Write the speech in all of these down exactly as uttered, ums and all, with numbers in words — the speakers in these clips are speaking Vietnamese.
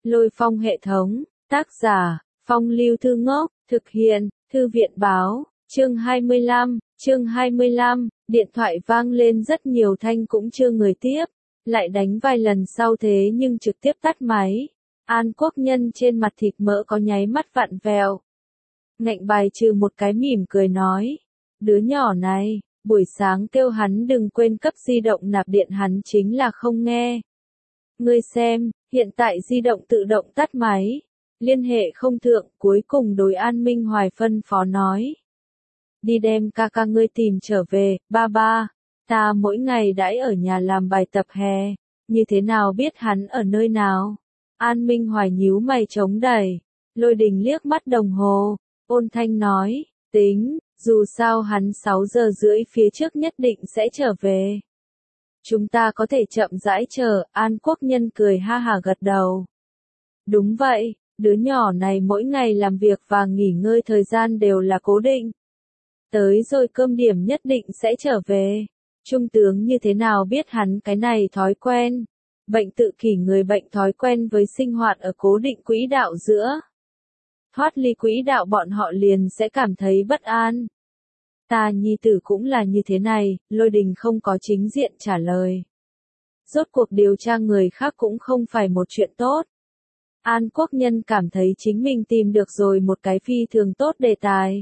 Lôi Phong hệ thống, tác giả, Phong Lưu Thư Ngốc, thực hiện, Thư viện báo, chương hai mươi lăm, chương hai mươi lăm, điện thoại vang lên rất nhiều thanh cũng chưa người tiếp, lại đánh vài lần sau thế nhưng trực tiếp tắt máy. An Quốc Nhân trên mặt thịt mỡ có nháy mắt vặn vẹo. Ngạnh bài trừ một cái mỉm cười nói, đứa nhỏ này, buổi sáng kêu hắn đừng quên cấp di động nạp điện hắn chính là không nghe. Ngươi xem, hiện tại di động tự động tắt máy, liên hệ không thượng, cuối cùng đối An Minh Hoài phân phó nói. Đi đem ca ca ngươi tìm trở về, ba ba, ta mỗi ngày đãi ở nhà làm bài tập hè, như thế nào biết hắn ở nơi nào? An Minh Hoài nhíu mày chống đẩy, Lôi Đình liếc mắt đồng hồ, ôn thanh nói, tính, dù sao hắn sáu giờ rưỡi phía trước nhất định sẽ trở về. Chúng ta có thể chậm rãi chờ, An Quốc Nhân cười ha hà gật đầu. Đúng vậy, đứa nhỏ này mỗi ngày làm việc và nghỉ ngơi thời gian đều là cố định. Tới rồi cơm điểm nhất định sẽ trở về. Trung tướng như thế nào biết hắn cái này thói quen. Bệnh tự kỷ người bệnh thói quen với sinh hoạt ở cố định quỹ đạo giữa. Thoát ly quỹ đạo bọn họ liền sẽ cảm thấy bất an. Ta nhi tử cũng là như thế này, Lôi Đình không có chính diện trả lời. Rốt cuộc điều tra người khác cũng không phải một chuyện tốt. An Quốc Nhân cảm thấy chính mình tìm được rồi một cái phi thường tốt đề tài.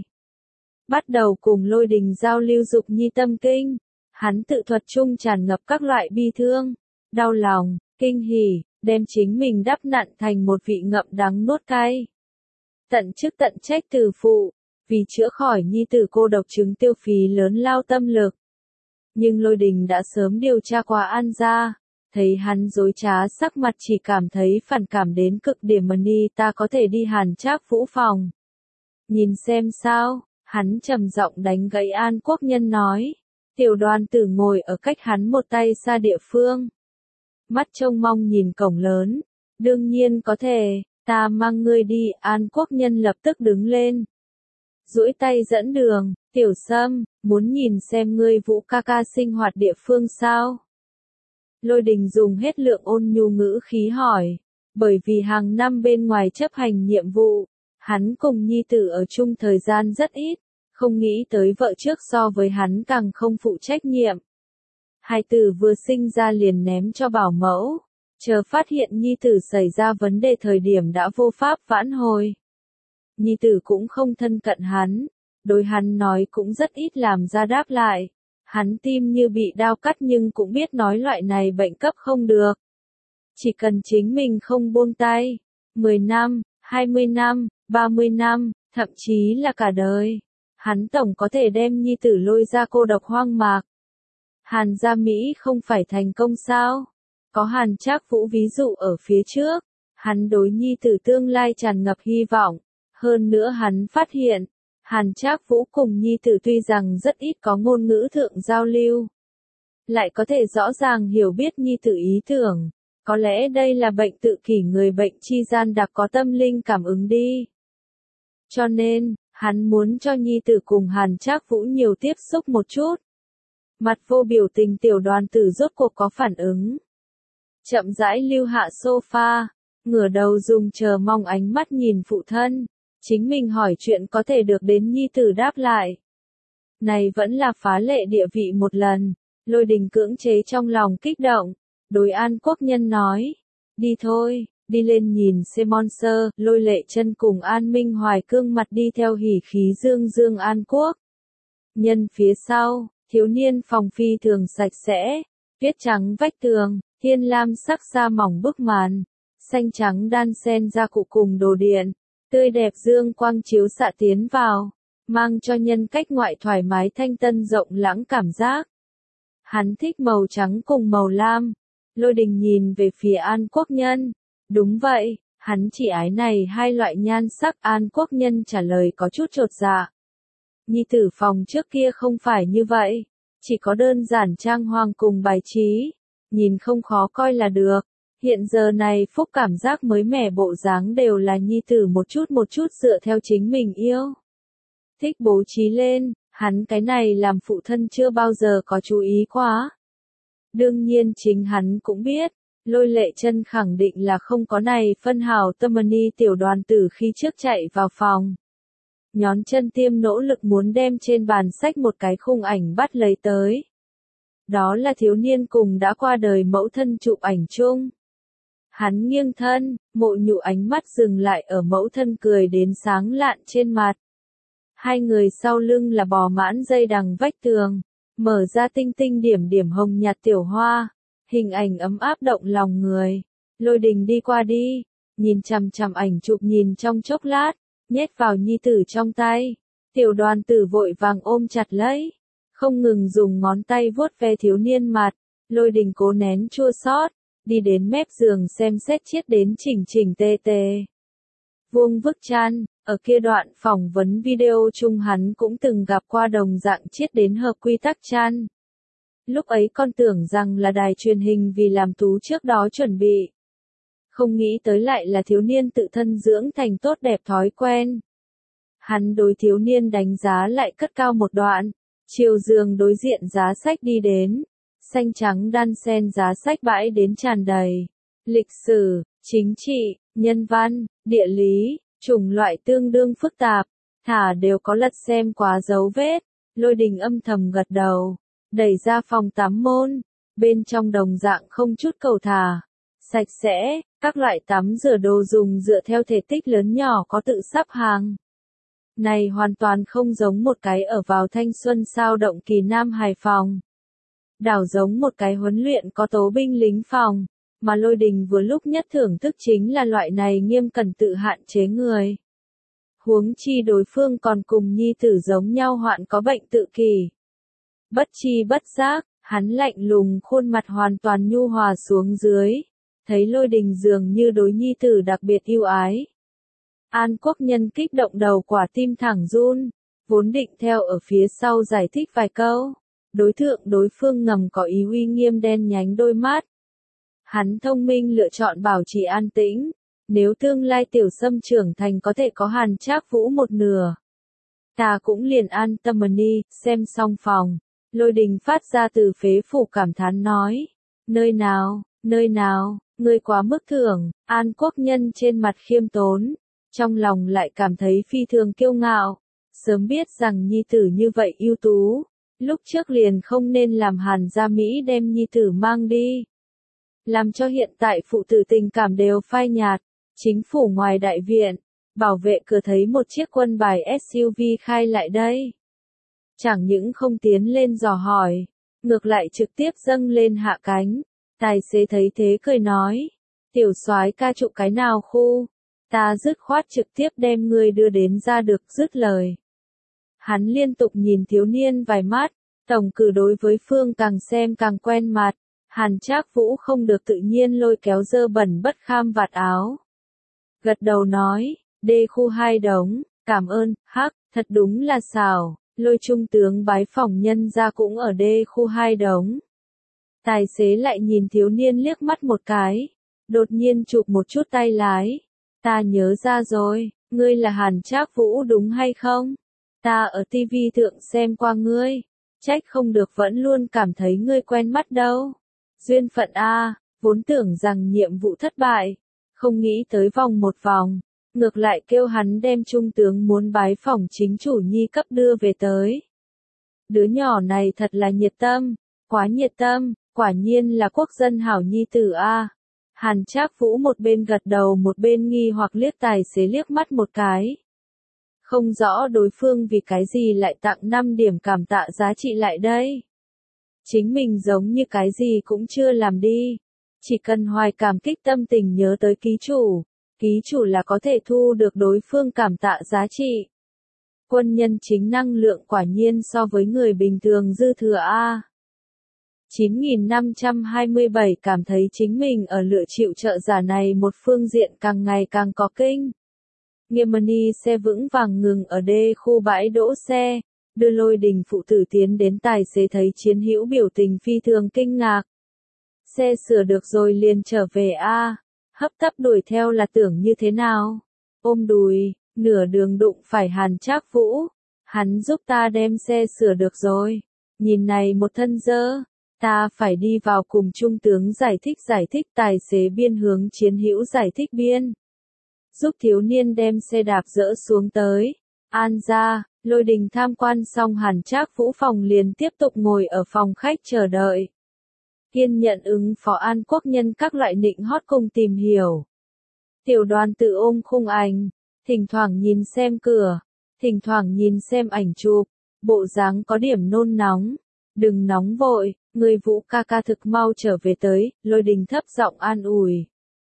Bắt đầu cùng Lôi Đình giao lưu dục nhi tâm kinh, hắn tự thuật chung tràn ngập các loại bi thương, đau lòng, kinh hỉ, đem chính mình đắp nặn thành một vị ngậm đắng nuốt cay. Tận chức tận trách từ phụ, vì chữa khỏi nhi tử cô độc chứng tiêu phí lớn lao tâm lực. Nhưng Lôi Đình đã sớm điều tra qua An gia, thấy hắn dối trá sắc mặt chỉ cảm thấy phản cảm đến cực điểm mà ni ta có thể đi Hàn Trác Vũ phòng. Nhìn xem sao, hắn trầm giọng đánh gãy An Quốc Nhân nói. Tiểu Đoàn Tử ngồi ở cách hắn một tay xa địa phương. Mắt trông mong nhìn cổng lớn, đương nhiên có thể, ta mang ngươi đi, An Quốc Nhân lập tức đứng lên. Duỗi tay dẫn đường, Tiểu Sâm, muốn nhìn xem ngươi Vũ ca ca sinh hoạt địa phương sao? Lôi Đình dùng hết lượng ôn nhu ngữ khí hỏi, bởi vì hàng năm bên ngoài chấp hành nhiệm vụ, hắn cùng nhi tử ở chung thời gian rất ít, không nghĩ tới vợ trước so với hắn càng không phụ trách nhiệm. Hai tử vừa sinh ra liền ném cho bảo mẫu, chờ phát hiện nhi tử xảy ra vấn đề thời điểm đã vô pháp vãn hồi. Nhi tử cũng không thân cận hắn, đối hắn nói cũng rất ít làm ra đáp lại. Hắn tim như bị đao cắt nhưng cũng biết nói loại này bệnh cấp không được. Chỉ cần chính mình không buông tay, mười năm, hai mươi năm, ba mươi năm, thậm chí là cả đời, hắn tổng có thể đem nhi tử lôi ra cô độc hoang mạc. Hàn gia Mỹ không phải thành công sao? Có Hàn Trác Vũ ví dụ ở phía trước, hắn đối nhi tử tương lai tràn ngập hy vọng. Hơn nữa hắn phát hiện, Hàn Trác Vũ cùng nhi tử tuy rằng rất ít có ngôn ngữ thượng giao lưu, lại có thể rõ ràng hiểu biết nhi tử ý tưởng. Có lẽ đây là bệnh tự kỷ người bệnh chi gian đặc có tâm linh cảm ứng đi. Cho nên, hắn muốn cho nhi tử cùng Hàn Trác Vũ nhiều tiếp xúc một chút. Mặt vô biểu tình Tiểu Đoàn Tử rốt cuộc có phản ứng. Chậm rãi lưu hạ sofa, ngửa đầu dùng chờ mong ánh mắt nhìn phụ thân. Chính mình hỏi chuyện có thể được đến nhi tử đáp lại. Này vẫn là phá lệ địa vị một lần. Lôi Đình cưỡng chế trong lòng kích động. Đối An Quốc Nhân nói. Đi thôi, đi lên nhìn xem monster. Lôi Lệ Chân cùng An Minh Hoài cương mặt đi theo hỉ khí dương dương An Quốc Nhân phía sau. Thiếu niên phòng phi thường sạch sẽ. Tuyết trắng vách tường, thiên lam sắc da mỏng bức màn. Xanh trắng đan xen ra cụ cùng đồ điện. Tươi đẹp dương quang chiếu xạ tiến vào, mang cho nhân cách ngoại thoải mái thanh tân rộng lãng cảm giác. Hắn thích màu trắng cùng màu lam. Lôi Đình nhìn về phía An Quốc Nhân. Đúng vậy, hắn chỉ ái này hai loại nhan sắc. An Quốc Nhân trả lời có chút chột dạ. Nhi tử phòng trước kia không phải như vậy, chỉ có đơn giản trang hoàng cùng bài trí, nhìn không khó coi là được. Hiện giờ này Phúc cảm giác mới mẻ bộ dáng đều là nhi tử một chút một chút dựa theo chính mình yêu. Thích bố trí lên, hắn cái này làm phụ thân chưa bao giờ có chú ý quá. Đương nhiên chính hắn cũng biết, Lôi Lệ Chân khẳng định là không có này phân hào tâm ni tiểu đoàn tử khi trước chạy vào phòng. Nhón chân tiêm nỗ lực muốn đem trên bàn sách một cái khung ảnh bắt lấy tới. Đó là thiếu niên cùng đã qua đời mẫu thân chụp ảnh chung. Hắn nghiêng thân, Mộ Nhụ ánh mắt dừng lại ở mẫu thân cười đến sáng lạn trên mặt. Hai người sau lưng là bò mãn dây đằng vách tường, mở ra tinh tinh điểm điểm hồng nhạt tiểu hoa, hình ảnh ấm áp động lòng người. Lôi Đình đi qua đi, nhìn chằm chằm ảnh chụp nhìn trong chốc lát, nhét vào nhi tử trong tay. Tiểu đoàn tử vội vàng ôm chặt lấy, không ngừng dùng ngón tay vuốt ve thiếu niên mặt. Lôi Đình cố nén chua xót, đi đến mép giường xem xét chiết đến chỉnh chỉnh tề tề. Vuông vức chăn, ở kia đoạn phỏng vấn video chung hắn cũng từng gặp qua đồng dạng chiết đến hợp quy tắc chăn. Lúc ấy con tưởng rằng là đài truyền hình vì làm tú trước đó chuẩn bị. Không nghĩ tới lại là thiếu niên tự thân dưỡng thành tốt đẹp thói quen. Hắn đối thiếu niên đánh giá lại cất cao một đoạn, chiều giường đối diện giá sách đi đến. Xanh trắng đan xen giá sách bãi đến tràn đầy. Lịch sử, chính trị, nhân văn, địa lý, chủng loại tương đương phức tạp, thả đều có lật xem quá dấu vết. Lôi Đình âm thầm gật đầu, đẩy ra phòng tắm môn, bên trong đồng dạng không chút cầu thả, sạch sẽ, các loại tắm rửa đồ dùng dựa theo thể tích lớn nhỏ có tự sắp hàng. Này hoàn toàn không giống một cái ở vào thanh xuân sao động kỳ Nam Hải phòng. Đảo giống một cái huấn luyện có tố binh lính phòng, mà Lôi Đình vừa lúc nhất thưởng thức chính là loại này nghiêm cẩn tự hạn chế người. Huống chi đối phương còn cùng nhi tử giống nhau hoạn có bệnh tự kỷ. Bất chi bất giác, hắn lạnh lùng khuôn mặt hoàn toàn nhu hòa xuống dưới, thấy Lôi Đình dường như đối nhi tử đặc biệt yêu ái. An Quốc Nhân kích động đầu quả tim thẳng run, vốn định theo ở phía sau giải thích vài câu. Đối tượng đối phương ngầm có ý uy nghiêm đen nhánh đôi mắt. Hắn thông minh lựa chọn bảo trì an tĩnh, nếu tương lai tiểu sâm trưởng thành có thể có Hàn Trác Vũ một nửa. Ta cũng liền an tâm ni, xem xong phòng. Lôi Đình phát ra từ phế phủ cảm thán nói. Nơi nào, nơi nào, ngươi quá mức thưởng. An Quốc Nhân trên mặt khiêm tốn, trong lòng lại cảm thấy phi thường kiêu ngạo. Sớm biết rằng nhi tử như vậy ưu tú, lúc trước liền không nên làm Hàn gia Mỹ đem nhi tử mang đi. Làm cho hiện tại phụ tử tình cảm đều phai nhạt. Chính phủ ngoài đại viện, bảo vệ cửa thấy một chiếc quân bài ét u vê khai lại đây. Chẳng những không tiến lên dò hỏi, ngược lại trực tiếp dâng lên hạ cánh. Tài xế thấy thế cười nói, tiểu soái ca trụ cái nào khu, ta dứt khoát trực tiếp đem ngươi đưa đến ra được dứt lời. Hắn liên tục nhìn thiếu niên vài mắt, tổng cử đối với phương càng xem càng quen mặt. Hàn Trác Vũ không được tự nhiên lôi kéo dơ bẩn bất kham vạt áo. Gật đầu nói, đê khu hai đống, cảm ơn, hắc, thật đúng là xảo, Lôi trung tướng bái phỏng nhân ra cũng ở đê khu hai đống. Tài xế lại nhìn thiếu niên liếc mắt một cái, đột nhiên chụp một chút tay lái. Ta nhớ ra rồi, ngươi là Hàn Trác Vũ đúng hay không? Ta ở tivi thượng xem qua ngươi, trách không được vẫn luôn cảm thấy ngươi quen mắt đâu. Duyên phận a, vốn tưởng rằng nhiệm vụ thất bại, không nghĩ tới vòng một vòng, ngược lại kêu hắn đem trung tướng muốn bái phỏng chính chủ nhi cấp đưa về tới. Đứa nhỏ này thật là nhiệt tâm, quá nhiệt tâm, quả nhiên là quốc dân hảo nhi tử a. Hàn Trác Vũ một bên gật đầu một bên nghi hoặc liếc tài xế liếc mắt một cái. Không rõ đối phương vì cái gì lại tặng năm điểm cảm tạ giá trị lại đây. Chính mình giống như cái gì cũng chưa làm đi. Chỉ cần hoài cảm kích tâm tình nhớ tới ký chủ. Ký chủ là có thể thu được đối phương cảm tạ giá trị. Quân nhân chính năng lượng quả nhiên so với người bình thường dư thừa A. chín nghìn năm trăm hai mươi bảy cảm thấy chính mình ở lựa chịu trợ giả này một phương diện càng ngày càng có kinh. Nghiêm-mani xe vững vàng ngừng ở đê khu bãi đỗ xe, đưa Lôi Đình phụ tử tiến đến tài xế thấy chiến hữu biểu tình phi thường kinh ngạc. Xe sửa được rồi liền trở về a, hấp tấp đuổi theo là tưởng như thế nào? Ôm đùi, nửa đường đụng phải Hàn Trác Vũ, hắn giúp ta đem xe sửa được rồi. Nhìn này một thân dơ, Ta phải đi vào cùng trung tướng giải thích giải thích tài xế biên hướng chiến hữu giải thích biên. Giúp thiếu niên đem xe đạp dỡ xuống tới. An ra, Lôi Đình tham quan xong Hàn Trác Vũ phòng liền tiếp tục ngồi ở phòng khách chờ đợi. Kiên nhận ứng phó An Quốc Nhân các loại nịnh hót cùng tìm hiểu. Tiểu Đoàn tự ôm khung ảnh, thỉnh thoảng nhìn xem cửa, thỉnh thoảng nhìn xem ảnh chụp, bộ dáng có điểm nôn nóng. Đừng nóng vội, người Vũ ca ca thực mau trở về tới, Lôi Đình thấp giọng an ủi.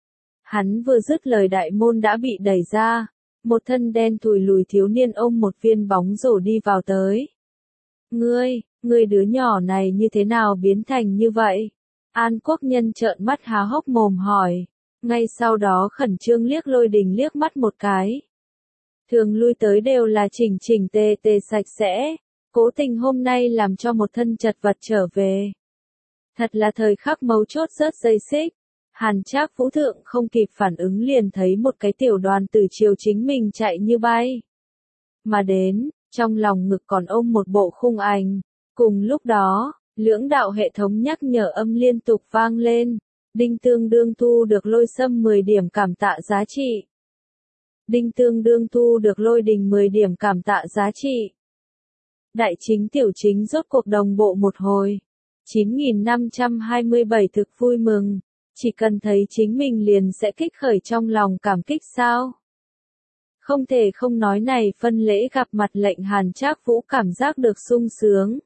Hắn vừa dứt lời đại môn đã bị đẩy ra, một thân đen thùi lùi thiếu niên ôm một viên bóng rổ đi vào tới. Ngươi, ngươi đứa nhỏ này như thế nào biến thành như vậy? An Quốc Nhân trợn mắt há hốc mồm hỏi, ngay sau đó khẩn trương liếc Lôi Đình liếc mắt một cái. Thường lui tới đều là chỉnh chỉnh tề tề sạch sẽ, cố tình hôm nay làm cho một thân chật vật trở về. Thật là thời khắc mấu chốt rớt dây xích. Hàn Trác Vũ thượng không kịp phản ứng liền thấy một cái tiểu đoàn tử chiều chính mình chạy như bay. Mà đến, trong lòng ngực còn ôm một bộ khung ảnh. Cùng lúc đó, lưỡng đạo hệ thống nhắc nhở âm liên tục vang lên. Đinh tương đương thu được Lôi Sâm mười điểm cảm tạ giá trị. Đinh tương đương thu được Lôi Đình mười điểm cảm tạ giá trị. Đại chính tiểu chính rốt cuộc đồng bộ một hồi. chín nghìn năm trăm hai mươi bảy thực vui mừng. Chỉ cần thấy chính mình liền sẽ kích khởi trong lòng cảm kích sao? Không thể không nói này phân lễ gặp mặt lệnh Hàn Trác Vũ cảm giác được sung sướng.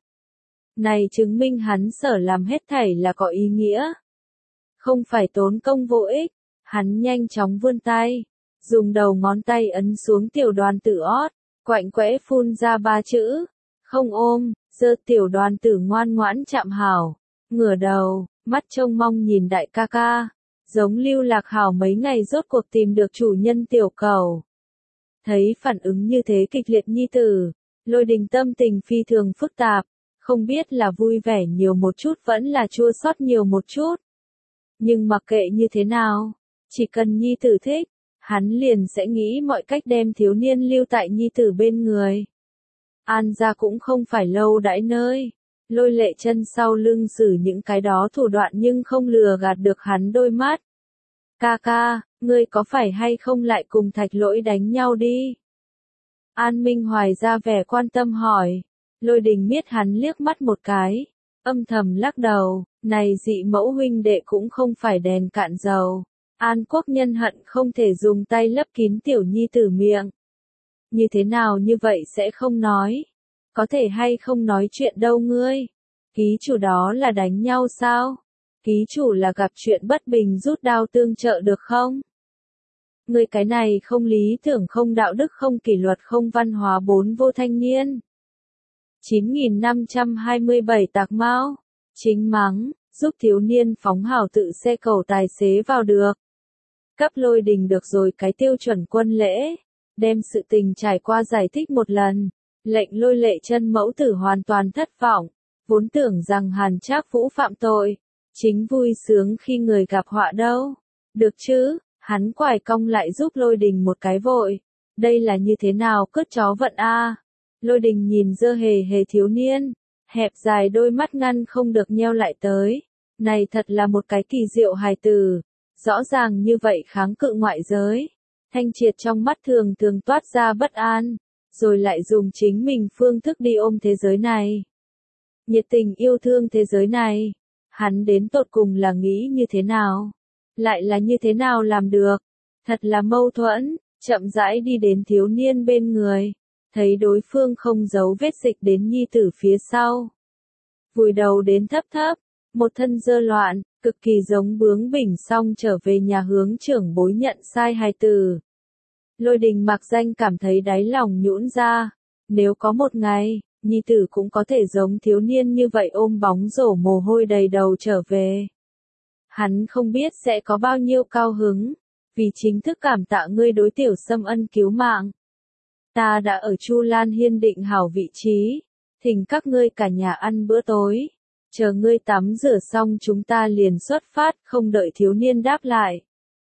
Này chứng minh hắn sở làm hết thảy là có ý nghĩa. Không phải tốn công vô ích. Hắn nhanh chóng vươn tay, dùng đầu ngón tay ấn xuống tiểu đoàn tử ót, quạnh quẽ phun ra ba chữ. Không ôm, giơ tiểu đoàn tử ngoan ngoãn chạm hảo, ngửa đầu. Mắt trông mong nhìn đại ca ca, giống Lưu Lạc Hảo mấy ngày rốt cuộc tìm được chủ nhân tiểu cầu. Thấy phản ứng như thế kịch liệt nhi tử, Lôi Đình tâm tình phi thường phức tạp, không biết là vui vẻ nhiều một chút vẫn là chua xót nhiều một chút. Nhưng mặc kệ như thế nào, chỉ cần nhi tử thích, hắn liền sẽ nghĩ mọi cách đem thiếu niên lưu tại nhi tử bên người. An gia cũng không phải lâu đãi nơi. Lôi Lệ Chân sau lưng xử những cái đó thủ đoạn nhưng không lừa gạt được hắn đôi mắt. Ca ca, ngươi có phải hay không lại cùng Thạch Lỗi đánh nhau đi? An Minh Hoài ra vẻ quan tâm hỏi. Lôi Đình miết hắn liếc mắt một cái, âm thầm lắc đầu, này dị mẫu huynh đệ cũng không phải đèn cạn dầu. An Quốc Nhân hận không thể dùng tay lấp kín tiểu nhi tử miệng. Như thế nào như vậy sẽ không nói? Có thể hay không nói chuyện đâu ngươi? Ký chủ đó là đánh nhau sao? Ký chủ là gặp chuyện bất bình rút đao tương trợ được không? Ngươi cái này không lý tưởng không đạo đức không kỷ luật không văn hóa bốn vô thanh niên. chín nghìn năm trăm hai mươi bảy tạc mao. Chính mắng, giúp thiếu niên phóng hảo tự xe cầu tài xế vào được. Cấp Lôi Đình được rồi cái tiêu chuẩn quân lễ. Đem sự tình trải qua giải thích một lần. Lệnh Lôi Lệ Chân mẫu tử hoàn toàn thất vọng, vốn tưởng rằng Hàn Trác Vũ phạm tội, chính vui sướng khi người gặp họa đâu. Được chứ, hắn quải cong lại giúp Lôi Đình một cái vội. Đây là như thế nào cướp chó vận a? À? Lôi Đình nhìn dơ hề hề thiếu niên, hẹp dài đôi mắt ngăn không được nheo lại tới. Này thật là một cái kỳ diệu hài tử, rõ ràng như vậy kháng cự ngoại giới. Thanh triệt trong mắt thường thường toát ra bất an. Rồi lại dùng chính mình phương thức đi ôm thế giới này. Nhiệt tình yêu thương thế giới này. Hắn đến tột cùng là nghĩ như thế nào? Lại là như thế nào làm được? Thật là mâu thuẫn, chậm rãi đi đến thiếu niên bên người. Thấy đối phương không giấu vết dịch đến nhi tử phía sau. Vùi đầu đến thấp thấp, một thân dơ loạn, cực kỳ giống bướng bỉnh xong trở về nhà hướng trưởng bối nhận sai hài tử. Lôi Đình mặc danh cảm thấy đáy lòng nhũn ra, nếu có một ngày, nhi tử cũng có thể giống thiếu niên như vậy ôm bóng rổ mồ hôi đầy đầu trở về. Hắn không biết sẽ có bao nhiêu cao hứng, vì chính thức cảm tạ ngươi đối tiểu Sâm ân cứu mạng. Ta đã ở Chu Lan Hiên định hảo vị trí, thỉnh các ngươi cả nhà ăn bữa tối, chờ ngươi tắm rửa xong chúng ta liền xuất phát, không đợi thiếu niên đáp lại.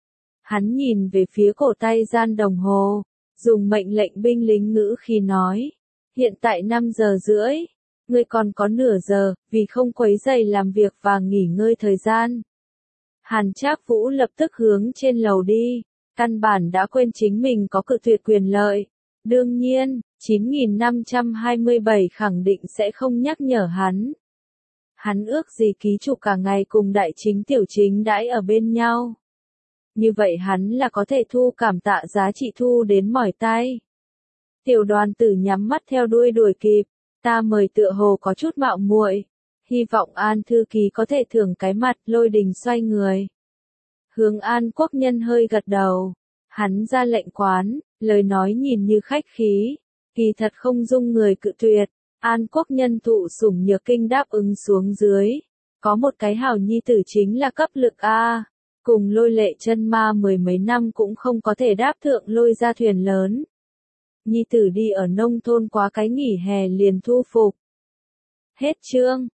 Hắn nhìn về phía cổ tay gian đồng hồ, dùng mệnh lệnh binh lính ngữ khi nói, hiện tại năm giờ rưỡi, Ngươi còn có nửa giờ, vì không quấy rầy làm việc và nghỉ ngơi thời gian. Hàn Trác Vũ lập tức hướng trên lầu đi, căn bản đã quên chính mình có cự tuyệt quyền lợi. Đương nhiên, chín nghìn năm trăm hai mươi bảy khẳng định sẽ không nhắc nhở hắn. Hắn ước gì ký chủ cả ngày cùng đại chính tiểu chính đãi ở bên nhau. Như vậy hắn là có thể thu cảm tạ giá trị thu đến mỏi tay. Tiểu đoàn tử nhắm mắt theo đuôi đuổi kịp, ta mời tựa hồ có chút mạo muội, hy vọng An thư ký có thể thưởng cái mặt. Lôi Đình xoay người. Hướng An Quốc Nhân hơi gật đầu, hắn ra lệnh quán, lời nói nhìn như khách khí, kỳ thật không dung người cự tuyệt. An Quốc Nhân thụ sủng nhược kinh đáp ứng xuống dưới, có một cái hảo nhi tử chính là cấp lực A, cùng Lôi Lệ chân ma mười mấy năm cũng không có thể đáp thượng lôi ra thuyền lớn. Nhi tử đi ở nông thôn quá cái nghỉ hè liền thu phục. Hết chương.